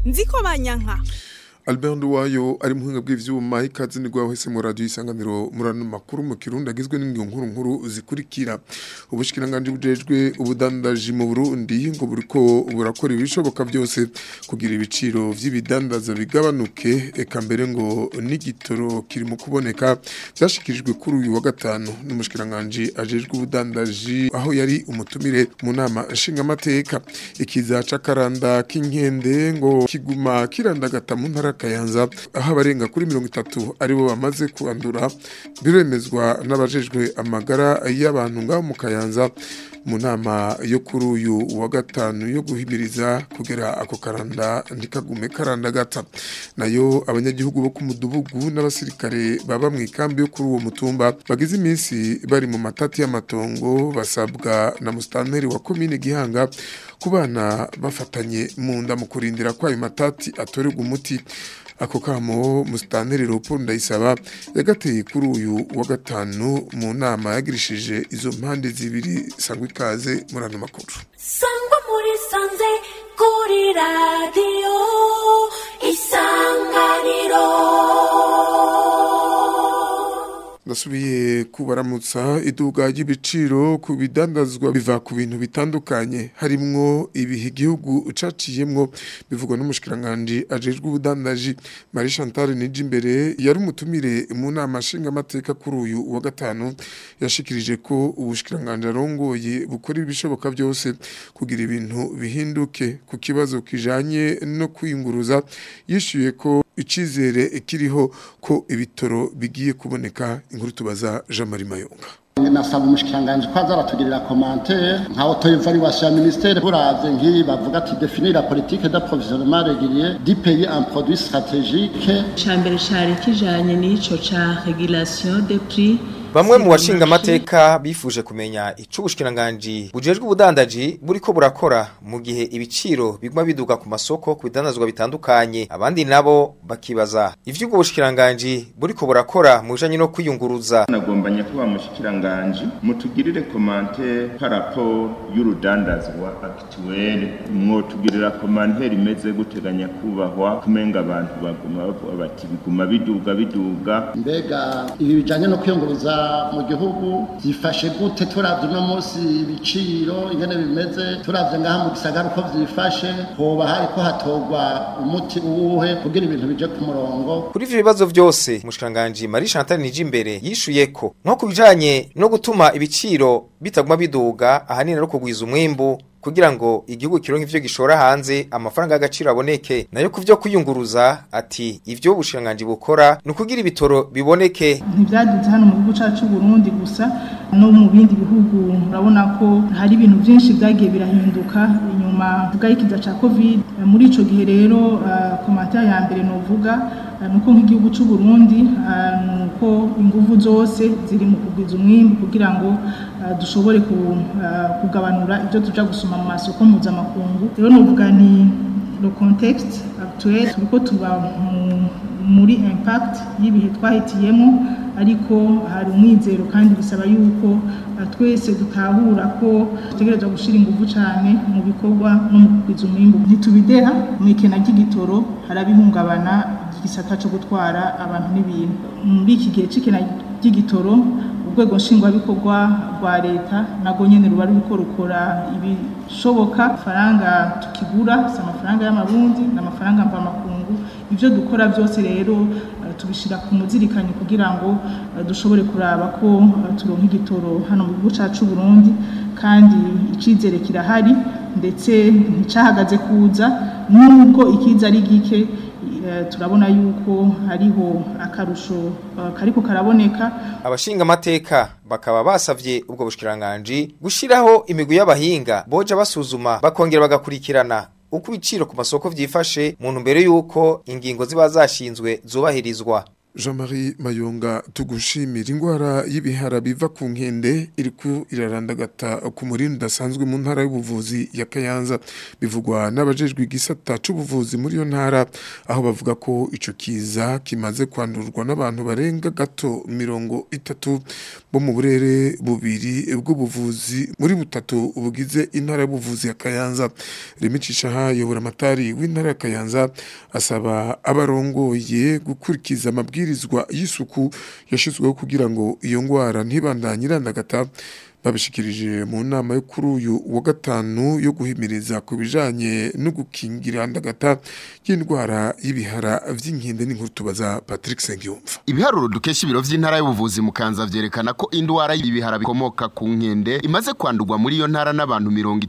Nziko Banyanka. Albert Nduwayo ari muhinga bw'ivyuma ikaze ni gwa hese mu radio isanganiro murano makuru mu Kirundi agizwe nkuru zikurikira ubushikiranganje bujejwe ubudandaji mu Burundi ngo buriko burakora ibishoboka byose kugira ibiciro vy'ibidandaza bigabanuke eka mbere ngo n'igitoro kiri mu kuboneka byashikirijwe kuri uyu wa gatanu n'umushikiranganje ajejwe ubudandaji aho yari umutumire mu nama nshingamateka ikiza cakaranda k'inkende ngo kiguma kirandagata mu ntara Kayanza aho abarenga kuri 30 aribo bamaze kuandura biremezwa n'abajejwe amagara y'abantu ngaho mu Kayanza mu nama yo kuri uyu wa gatanu yo guhimiriza kugera ako karanda ndikagume karandagata nayo abanyagihugu bo kumudubugu n'abasirikare baba mu ikambi yo kuri uwo mutumba bagize iminsi bari mu matati y'amatongo basabwa na mustanteri wa commune Gihanga kubana bafatanye mu nda mu kurindira kwa ayo matati atorerwa umuti ako kamo mustanteri Leopold Ndayisaba yagateye kuri uyu wa gatanu mu nama yagirishije izo mpande zibiri sangwa ikaze murano makuru sangwa muri sanze kuri radio isanganiro Nasubiye kubaramutsa iduga y'ibiciro ku bidandazwa biva ku bintu bitandukanye harimwo ibihe igihugu ucaciyemwo bivugwa n'umushikiranganje ajejwe ubudandaji Marie Chantal Nijimbere yari umutumire mu nama nshingamateka kuri uyu wa gatanu yashikirije ko ubushikiranganje arongoye bukora ibishoboka byose kugira ibintu bihinduke ku kibazo kijanye no kwiyunguruza yishuye ko icizere kiriho ko ibitoro bigiye kuboneka inkuru tubaza Jean Marie Mayonga nasaba umushikiranganje ko azaratugirira commentaire nka auto-évaluation ya ministère buravye nki bavuga ati définir la politique d'approvisionnement régulier du pays en produits stratégiques chambere chari kijanye n'ico ca régulation des prix. Bamwe mu bashinga amateka bifuje kumenya ico ubushikiranganje bujejwe ubudandaji buriko burakora mu gihe ibiciro biguma biduga ku masoko ku bidandazwa bitandukanye abandi nabo bakibaza ivyo ubwo bushikiranganje buriko burakora mu bijanye no kwiyunguruza nagombanye kuba mushikiranganje mutugirire commentaire par rapport y'urudandazwa actuel mwotugirira commentaire imeze guteganya kubahwa kumenga abantu baguma bati biguma biduga mbega ibi bijanye no kwiyunguruza mu gihugu zifashe gute turavye no munsi ibiciro ingene bimeze turavye ngaha mu gisagara uko vyifashe hoba hariko hatogwa umuti uwuhe kugira ibintu bije ku murongo kuri ivyo bibazo vyose umushikiranganje Marie Chantal Nijimbere yishuye ko nko kubijanye no gutuma ibiciro bitaguma biduga ahanini no kugwiza umwimbu kugira ngo igihugu kironke ivyo gishora hanze amafaranga y'agaciro aboneke nayo kuvyo kuyunguruza ati ivyo bushinganje bukora nukugira ibitoro biboneke ntivyaduze hano mu gihugu cacu Burundi gusa no mu bindi bihugu urabona ko hari ibintu byinshi byagiye birahinduka inyuma bw'ikiza ca Covid muri ico gihe rero commentaire ya mbere novuga nuko nk'igihugu cy'u Burundi nuko ingufu zose ziri mu kugwiza umwimbu kugira ngo dushobore kugabanura ibyo tuja gusoma mu masoko mpuzamakungu rero novuga ni le contexte actuel turiko tuba muri impact y'ibihe twahitiyemo ariko hari umwizero kandi bisaba yuko twese dutahura ko tutegerezwa gushira ingufu cyane mu bikorwa no mu kugwiza umwimbu ntitubideha mu ikena ry'igitoro harabihungabana igisata cyo gutwara abantu n'ibintu muri iki gihe c'ikena ry'igitoro urwego nshingwabikorwa rwa leta nago nyene ruba ruriko rukora ibishoboka faranga tukigura si amafaranga y'amarundi n'amafaranga mvamakungu ivyo dukora byose rero tubishira ku muzirikanyo kugira ngo dushobore kuraba ko turonka igitoro hano mu gihugu cacu Burundi kandi icizere kirahari ndetse nticahagaze kuza nubwo ikiza ari gike turabona yuko hariho akarusho kariko karaboneka abashinga amateka bakaba basavye ubwo bushikiranganje gushiraho imigwi y'abahinga boja basuzuma bakongera bagakurikirana uko ibiciro ku masoko vyifashe mu ntumbero yuko ingingo ziba zashinzwe zubahirizwa Jean-Marie Mayonga tugushimira ingwara y'ibihara biva ku nkende iriku irarandagata ku murinda udasanzwe mu ntara y'ubuvuzi ya Kayanza bivugwa n'abajejwe igisata c'ubuvuzi muri yo ntara aho bavuga ko ico kiza kimaze kwandurwa n'abantu barenga gato 30 bo mu burere bubiri bw'ubuvuzi muri butatu bugize intara y'ubuvuzi ya Kayanza. Remicisha hayo buramatari w'intara ya Kayanza asaba abarongoye gukurikiza amabwirizwa y'isuku yashizweho kugira ngo iyo ngwara ntibandanye irandagata. Babishikirije mu nama yo kuri uyu wa gatanu yo guhimiriza ku bijanye no gukingira ndagata y'indwara y'ibihara vy'inkende n'inkuru tubaza Patrick Sengiyumva. Ibiharuro dukesha ibiro vy'intara y'ubuvuzi mu Kanza vyerekana ko indwara y'ibihara bikomoka ku nkende imaze kwandurwa muri iyo ntara n'abantu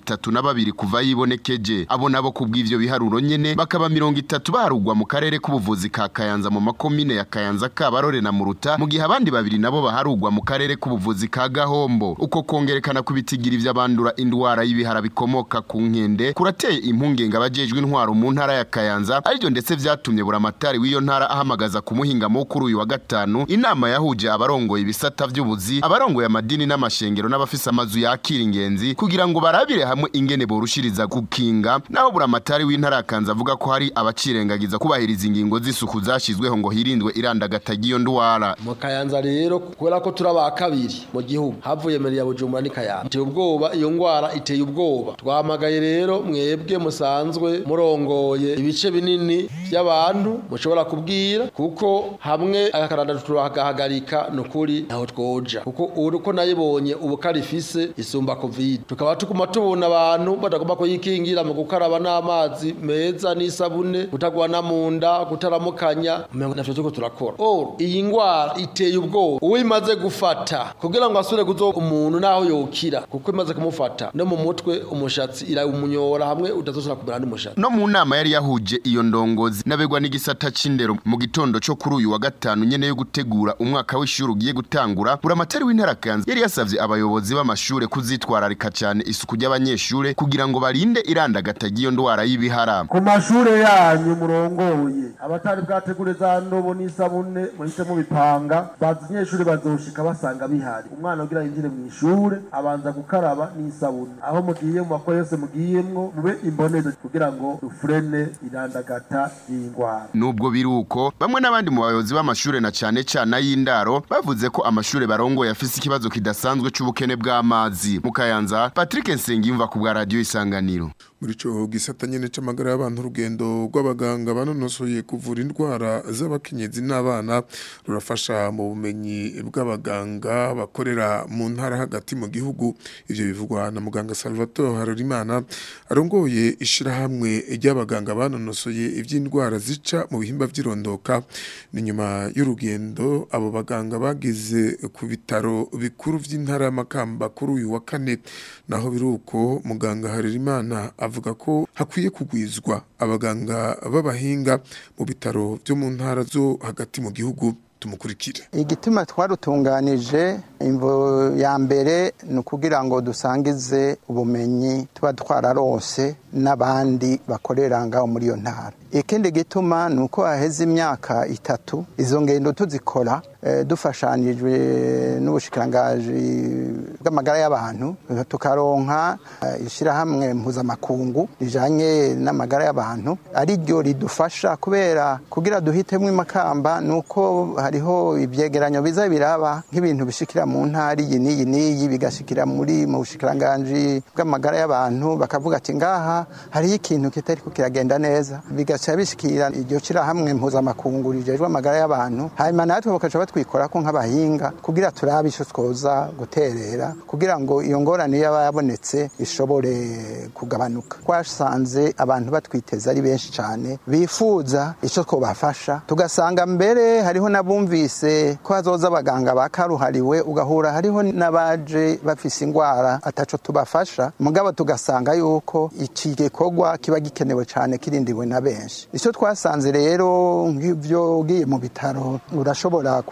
32 kuva yibonekeje. Abo nabo kubw'ivyo biharuro nyene bakaba 30 baharugwa mu karere k'ubuvuzi ka Kayanza mu makomine ya Kayanza, Kabarore na Muruta, mu gihe abandi babiri nabo baharugwa mu karere k'ubuvuzi ka Gahombo. Uko kongerekana kubitigira ivy'abandura indwara y'ibihara bikomoka ku nkende kurateye impungenge abajejwe intwaro mu ntara ya Kayanza, ariko ndetse vyatumye buramatari w'iyo ntara ahamagaza ku muhinga mukuru uyu wa gatanu inama yahuje abarongoye ibisata vy'ubuzi, abarongoye amadini n'amashengero n'abafisa amazu yakira ingenzi kugira ngo barabire hamwe ingene borushiriza gukinga. Naho buramatari w'intara ya Kayanza avuga ko hari abacirengagiza kubahiriza ingingo z'isuku zashizweho ngo hirindwe irandagata giyo ndwara. Mu Kayanza rero kubera ko turaba kabiri mu gihugu havuye muri Bujumbura ni Kayanza, iteye ubwoba iyo ngwara iteye ubwoba. Twamagaye rero mwebwe musanzwe murongoye ibice binini by'abantu mushobora kubwira, kuko hamwe akakaranda turagahagarika nukuri naho twoja, kuko uruko nayibonye ubukarifise isumba covid. Tukaba tukuma tubona abantu badagomba ko yikingira mu gukaraba n'amazi meza n'isabune, kutagwana mu nda, kutaramukanya, navyo tuko turakora. Iyi ngwara iteye ubwoba, uwimaze gufata kugira ngo asure kuzo umuntu naho yokira, kuko imaze kumufata no mu mutwe umushatsi irayumunyora hamwe utazosura kumera n'umushatsi. No mu nama yari yahuje iyo ndongozi nabegwa n'igisata c'indero mu gitondo cyo kuri uyu wa gatanu nyene yo gutegura umwaka w'ishuri ugiye gutangura, buramatari w'intara Kayanza yari yasavye abayobozi b'amashure kuzitwararika cyane isuku ry'abanyeshure kugira ngo barinde irandagata giyo ndwara y'ibihara. Ku mashure yanyu murongoye abatari bwategure za ndobo n'isabune muhite mu bipanga, bazanyeshure bazoshika basanga bihari. Umwana ugira yinjire mu ishure abanza gukaraba n'isabune, aho mugiye mu makore yose mugiyemwo mube imboneza kugira ngo dufrene irandagata y'ingwara. Nubwo biruko bamwe n'abandi mu bayobozi b'amashure na cyane y'indaro bavuze ko amashure barongoye afise ikibazo kidasanzwe c'ubukene bw'amazi. Mu Kayanza, Patrick Nsengiyumva ku bwa Radio Isanganiro. Muri cyo gisata nyene c'amagara y'abantu urugendo rw'abaganga banonosoye kuvura indwara z'abakenyezi n'abana rurafasha mu bumenyi bw'abaganga bakorera mu ntara hagati mu gihugu. Ivyo bivugwa na muganga Salvatore Harorimana arongoye ishirahamwe ry'abaganga banonosoye ivy'indwara zica mu bihimba vy'irondoka. Ni nyuma y'urugendo abo baganga bagize ku bitaro bikuru vy'intara y'Amakamba kuri uyu wa kane. Naho biruko muganga Harorimana avuga ko hakwiye kugwizwa abaganga b'abahinga mu bitaro byo mu ntara zo hagati mu gihugu. Tumukurikire. Igituma twarutunganije imvo ya mbere ni ukugira ngo dusangize ubumenyi tuba twararose n'abandi bakorera ngaho muri iyo ntara. Ikindi gituma ni uko haheze imyaka 3 izo ngendo tuzikora dufashanijwe n'ubushikirangaji bw'amagara y'abantu, tukaronka ishirahamwe mpuzamakungu rijanye n'amagara y'abantu ari ryo ridufasha, kubera kugira duhitemo Makamba nuko hariho ibyegeranyo biza biraba nk'ibintu bishikira mu ntari iyi niyi bigashikira mu bushikirangaji bw'amagara y'abantu, bakavuga ati ngaha hari ikintu kitari ko kiragenda neza, bigaca bishikira iryo shirahamwe mpuzamakungu rijejwe amagara y'abantu, hanyuma natwe bakaca batwikora ko nk'abahinga kugira turabe ico twoza guterera kugira ngo iyo ngorane yabonetse ishobore kugabanuka. Twasanze abantu batwiteza ari benshi cyane bifuza ico twobafasha, tugasanga mbere hariho nabumvise ko hazoza abaganga bakaruhariwe, ugahura hariho nabaje bafise ingwara ataco tubafasha, mugabo tugasanga yuko iki gikorwa kiba gikenewe cyane kirindiwe na benshi. Ico twasanze rero nk'ivyo ugiye mu bitaro urashobora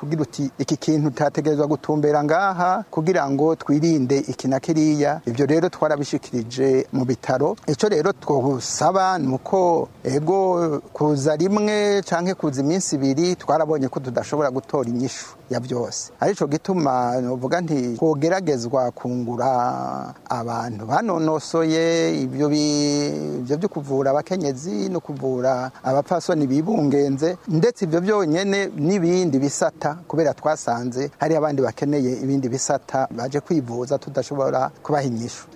kugira uti iki kintu tategerezwa gutumbera ngaha kugira ngo twirinde iki na kiriya. Ivyo rero twarabishikirije mu bitaro. Ico rero twosaba nuko ego kuza rimwe canke kuza iminsi ibiri twarabonye ko tudashobora gutora inyishu ya byose. Arico gituma novuga nti kogeragezwa kungura abantu banonosoye ivyo byo kuvura abakenyezi no kuvura abapfasoni bibungenze, ndetse ivyo byonyene n'ibindi bisata, kubera twasanze hari abandi bakeneye ibindi bisata baje kwivuza tudashobora kubaha inyishu.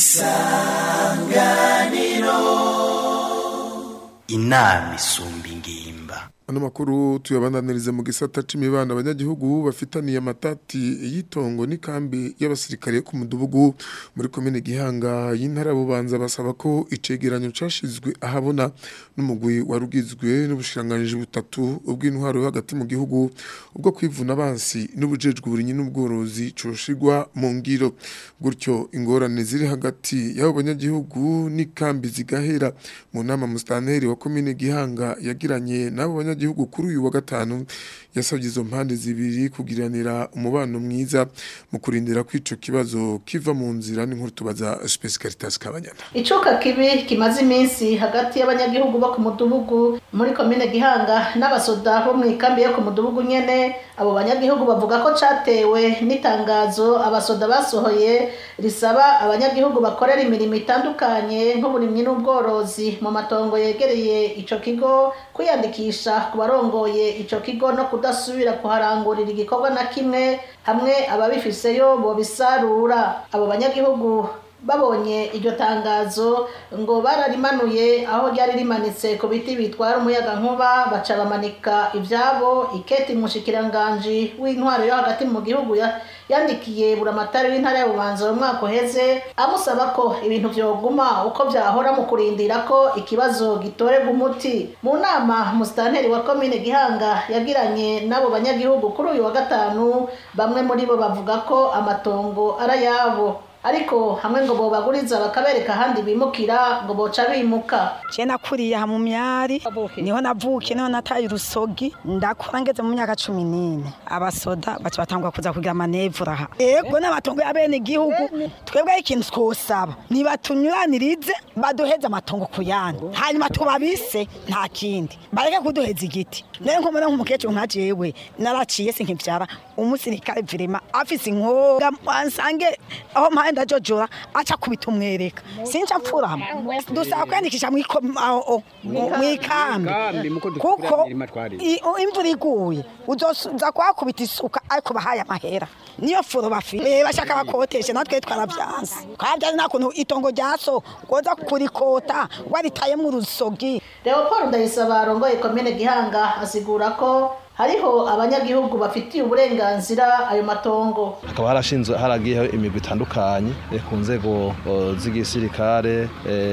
Isanganiro inama isumba ingimba. Ano makuru tuyabandanirize mu gisata c'imibano abanyagihugu bafitaniye amatati yitongo n'ikambi y'abasirikare ku mudugudu muri komine Gihanga y'intara Bubanza basaba ko icegeranyo cashizwe ahabona n'umugwi warugizwe n'ubushiranganije butatu ubw'intwaro hagati mu gihugu ubwo kwivuna abansi n'ubujejwe uburinyi n'ubworozi coshigwa mu ngiro, gutyo ingorane ziri hagati y'abo banyagihugu n'ikambi zigahera. Mu nama musitanteri wa komine Gihanga yagiranye n'abo gihugu kuri uyu wa gatanu yasabye izo mpande zibiri kugiranira umubano mwiza mu kurindira kwico kibazo kiva mu nzira. n'inkuru tubaza Space Caritas Kabanyana. Icuka kibi kimaze iminsi hagati y'abanyagihugu bo ku mudugudu muri komine Gihanga n'abasoda bo mu ikambi yo ku mudugudu nyene. Abo banyagihugu bavuga ko catewe n'itangazo abasoda basohoye risaba abanyagihugu bakorera imirimo itandukanye nk'uburimyi n'ubworozi mu matongo yegereye ico kigo kwiyandikisha ku barongoye ico kigo no kudasubira kuharangurira igikorwa na kimwe, hamwe ababifiseyo bo bisarura. Abo banyagihugu babonye iryo tangazo ngo bararimanuye aho ryari rimanitse ku biti bitwara umuyaga nkuba, baca bamanika ivyabo. Iketi mushikiranganje w'intwaro yo hagati mu gihugu yandikiye buramatari w'intara ya Bubanza mu mwaka uheze amusaba ko ibintu vyoguma uko vyahora mu kurindira ko ikibazo gitorerwa umuti. Mu nama musitanteri wa komine Gihanga yagiranye n'abo banyagihugu kuri uyu wa gatanu, bamwe muri bo bavuga ko amatongo arayabo, ariko hamwe ngo bobaguriza bakabereka handi bimukira ngo boca bimuka. Je nakuriye mu myari niho navuke, niho nataye urusogi, ndakura ngeze mu myaka 14. Abasoda baca batangwa kuza kugira manevura aha. Ego n'amatongo y'abene igihugu twebwe ikintu twosaba nibatunyuranirize baduheze amatongo kuyandi, hanyuma tubabise nta kindi bareke kuduheza igiti. Nere nko mbona nk'umukecuru nka jewe naraciye sinkivyara umusirikare virema afise inkoga wansange aho mpanda jojora acha kubita umwereka sinca mfurama dusaba kwandikisha mwikambi kuko imvura iguye uzoza kwakubita isuka ariko bahaye amahera niyo furo bafire bashaka bakoteshe natwe twarabyanze kandi nakuntu itongo ryaso goza kurikota waritaye mu rusogi. Leopold Ndayisaba arongoye komine Gihanga asigura ko hariho abanyagihugu bafitiye uburenganzira ayo matongo. Hakaba harashinzwe haragiyeho imigwi itandukanye ku nzego z'igisirikare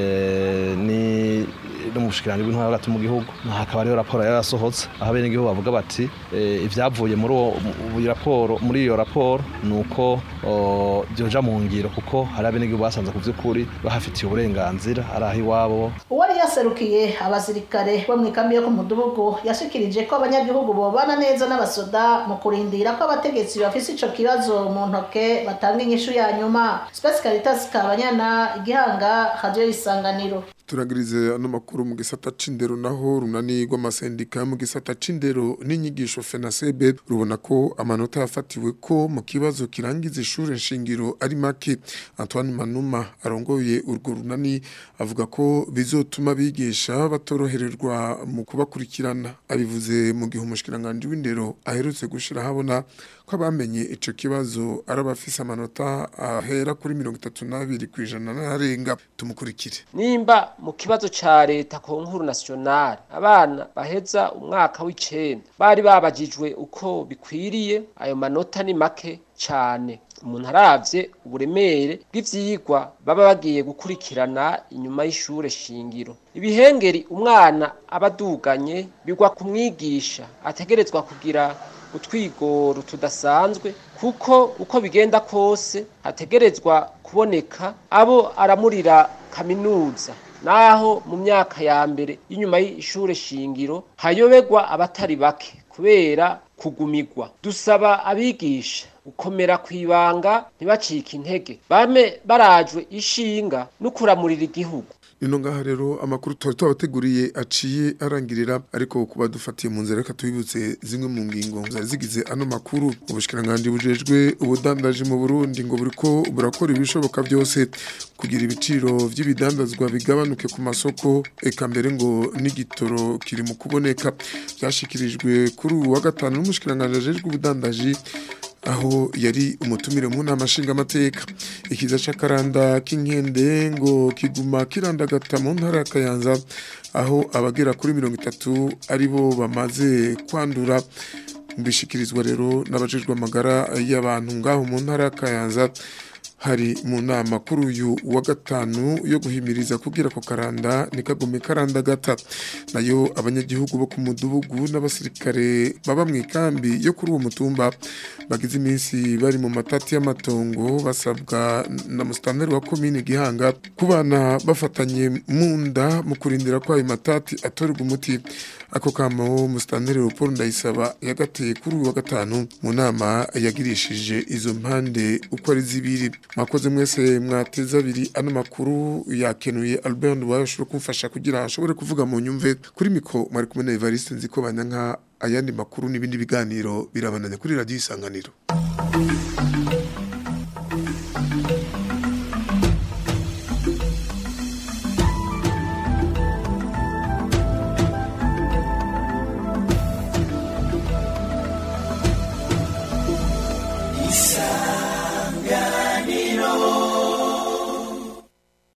ni n'umushikiranje w'intwaro hagati mu gihugu. Hakaba ariyo raporo yarasohotse aho bene igihugu bavuga bati ivyavuye muri iyo raporo nuko byoja mu ngiro, kuko hari abene igihugu basanze ku vy'ukuri bahafitiye uburenganzira arahi wabo. Uwari yaserukiye abasirikare bo mu ikambi yo ku mudugudu yashikirije ko abanyagihugu bana neza n'abasoda mu kurindira ko abategetsi bafise ico kibazo mu ntoke batanga inyishu ya nyuma. Space Caritas Kabanyana, Gihanga, Radio Isanganiro. Turagirize ano makuru mu gisata c'indero naho runani rw'amasendika mu gisata c'indero n'inyigisho FENASEB rubona ko amanota yafatiwe ko mu kibazo kirangiza ishure nshingiro ari make. Antoine Manuma arongoye urwo runani avuga ko bizotuma bigisha batorohererwa mu kubakurikirana. Abivuze mu gihe umushikiranganje w'indero aherutse gushira habona ko abamenye ico kibazo arabafise amanota ahera kuri 32% n'arenga. Tumukurikire. Nimba mu kibazo ca leta konkuru nationale abana baheza umwaka w'icenda bari babajijwe uko bikwiriye, ayo manota ni make cane. Umuntu aravye uburemere bw'ivyigwa baba bagiye gukurikirana inyuma y'ishure shingiro, ibihengeri umwana abaduganye bigwa kumwigisha ategerezwa kugira utwigoro tudasanzwe, kuko uko bigenda kose hategerezwa kuboneka abo aramurira kaminuza, naho mu myaka ya mbere y'inyuma y'ishure shingiro hayoberwa abatari bake kubera kugumigwa. Dusaba abigisha gukomera kwibanga ntibacike intege, bame barajwe ishinga no kuramurira igihugu. Ino ngaha rero amakuru twabateguriye aciye arangirira, ariko kuba dufatiye mu nzira reka tubibutse zimwe mu ngingo zari zigize ano makuru. Ubushikiranganje bujejwe ubudandaji mu Burundi ngo buriko burakora ibishoboka byose kugira ibiciro vy'ibidandazwa bigabanuke ku masoko, eka mbere ngo n'igitoro kiri mu kuboneka. Byashikirijwe kuri uwa gatanu n'umushikiranganje ajejwe ubudandaji aho yari umutumire mu nama nshingamateka. Ikiza c'akaranda k'inkende ngo kiguma kirandagata mu ntara ya Kayanza, aho abagera kuri 30 aribo bamaze kwandura. Mbishikirizwa rero n'abajejwe amagara y'abantu ngaho mu ntara ya Kayanza hari mu nama kuri uyu wa gatanu yo guhimiriza kugira ko karanda nikagume karanda gata. Nayo abanyagihugu bo ku mudugudu n'abasirikare baba mu ikambi yo kuri uwo mutumba bagize iminsi bari mu matati y'amatongo basabwa na musitanteri wa komine Gihanga kubana bafatanye munda mu kurindira ko ayo matati atorerwa umuti. Ako kamo musitanteri Paul Ndayisaba yagateye kuri uyu wa gatanu mu nama yagirishije izo mpande uko ari zibiri. Mwakoze mwese mwateza abiri ano makuru yakenuye Albert Washobora kumfasha kugira ashobore kuvuga mu nyumve. Kuri mikro mwari kumwe na Evariste Nziko Banyanka, ayandi makuru n'ibindi biganiro birabandanya kuri Radio Isanganiro.